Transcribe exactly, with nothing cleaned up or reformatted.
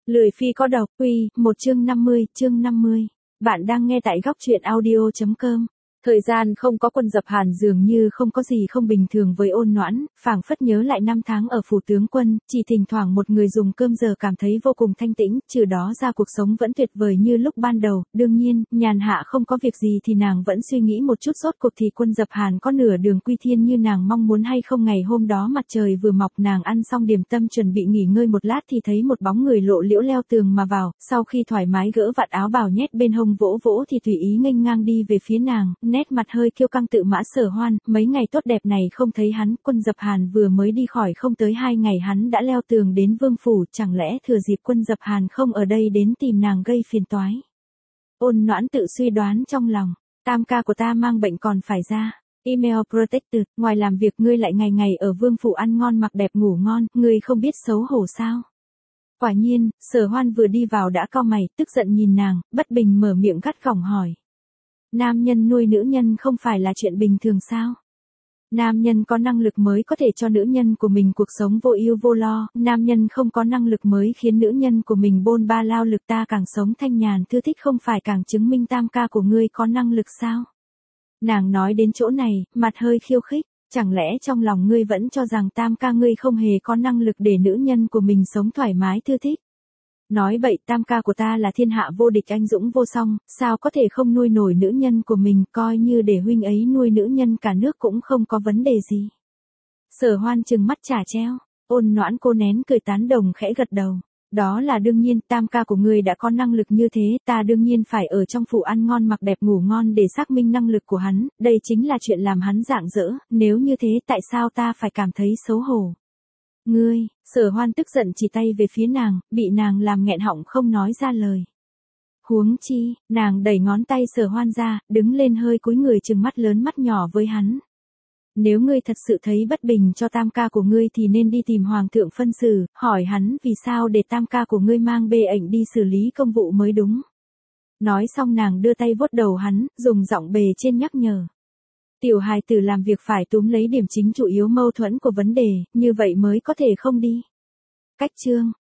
Lười phi có độc, uy, một chương năm mươi, chương năm mươi. Bạn đang nghe tại góc truyện audio chấm com. Thời gian không có Quân Dập Hàn dường như không có gì không bình thường với Ôn Noãn, phảng phất nhớ lại năm tháng ở phủ tướng quân, chỉ thỉnh thoảng một người dùng cơm giờ cảm thấy vô cùng thanh tĩnh, trừ đó ra cuộc sống vẫn tuyệt vời như lúc ban đầu. Đương nhiên, nhàn hạ không có việc gì thì nàng vẫn suy nghĩ một chút rốt cuộc thì Quân Dập Hàn có nửa đường quy thiên như nàng mong muốn hay không. Ngày hôm đó mặt trời vừa mọc, nàng ăn xong điểm tâm chuẩn bị nghỉ ngơi một lát thì thấy một bóng người lộ liễu leo tường mà vào, sau khi thoải mái gỡ vạt áo bào nhét bên hông vỗ vỗ thì tùy ý nghênh ngang đi về phía nàng, nét mặt hơi kiêu căng tự mã. Sở Hoan, mấy ngày tốt đẹp này không thấy hắn. Quân Dập Hàn vừa mới đi khỏi không tới hai ngày hắn đã leo tường đến vương phủ, chẳng lẽ thừa dịp Quân Dập Hàn không ở đây đến tìm nàng gây phiền toái. Ôn Noãn tự suy đoán trong lòng, tam ca của ta mang bệnh còn phải ra. Email protected, ngoài làm việc ngươi lại ngày ngày ở vương phủ ăn ngon mặc đẹp ngủ ngon, ngươi không biết xấu hổ sao? Quả nhiên, Sở Hoan vừa đi vào đã cau mày, tức giận nhìn nàng, bất bình mở miệng gắt gỏng hỏi. Nam nhân nuôi nữ nhân không phải là chuyện bình thường sao? Nam nhân có năng lực mới có thể cho nữ nhân của mình cuộc sống vô ưu vô lo, nam nhân không có năng lực mới khiến nữ nhân của mình bôn ba lao lực, ta càng sống thanh nhàn thư thích không phải càng chứng minh tam ca của ngươi có năng lực sao? Nàng nói đến chỗ này, mặt hơi khiêu khích, chẳng lẽ trong lòng ngươi vẫn cho rằng tam ca ngươi không hề có năng lực để nữ nhân của mình sống thoải mái thư thích? Nói bậy, tam ca của ta là thiên hạ vô địch anh dũng vô song, sao có thể không nuôi nổi nữ nhân của mình, coi như để huynh ấy nuôi nữ nhân cả nước cũng không có vấn đề gì. Sở Hoan trừng mắt chả treo, Ôn Noãn cô nén cười tán đồng khẽ gật đầu. Đó là đương nhiên, tam ca của ngươi đã có năng lực như thế, ta đương nhiên phải ở trong phủ ăn ngon mặc đẹp ngủ ngon để xác minh năng lực của hắn, đây chính là chuyện làm hắn rạng rỡ, nếu như thế tại sao ta phải cảm thấy xấu hổ? Ngươi, Sở Hoan tức giận chỉ tay về phía nàng, bị nàng làm nghẹn họng không nói ra lời. Huống chi, nàng đẩy ngón tay Sở Hoan ra, đứng lên hơi cúi người trừng mắt lớn mắt nhỏ với hắn. Nếu ngươi thật sự thấy bất bình cho tam ca của ngươi thì nên đi tìm hoàng thượng phân xử, hỏi hắn vì sao để tam ca của ngươi mang bê ảnh đi xử lý công vụ mới đúng. Nói xong nàng đưa tay vuốt đầu hắn, dùng giọng bề trên nhắc nhở. Tiểu hài tử làm việc phải túm lấy điểm chính chủ yếu mâu thuẫn của vấn đề, như vậy mới có thể không đi. Cách chương,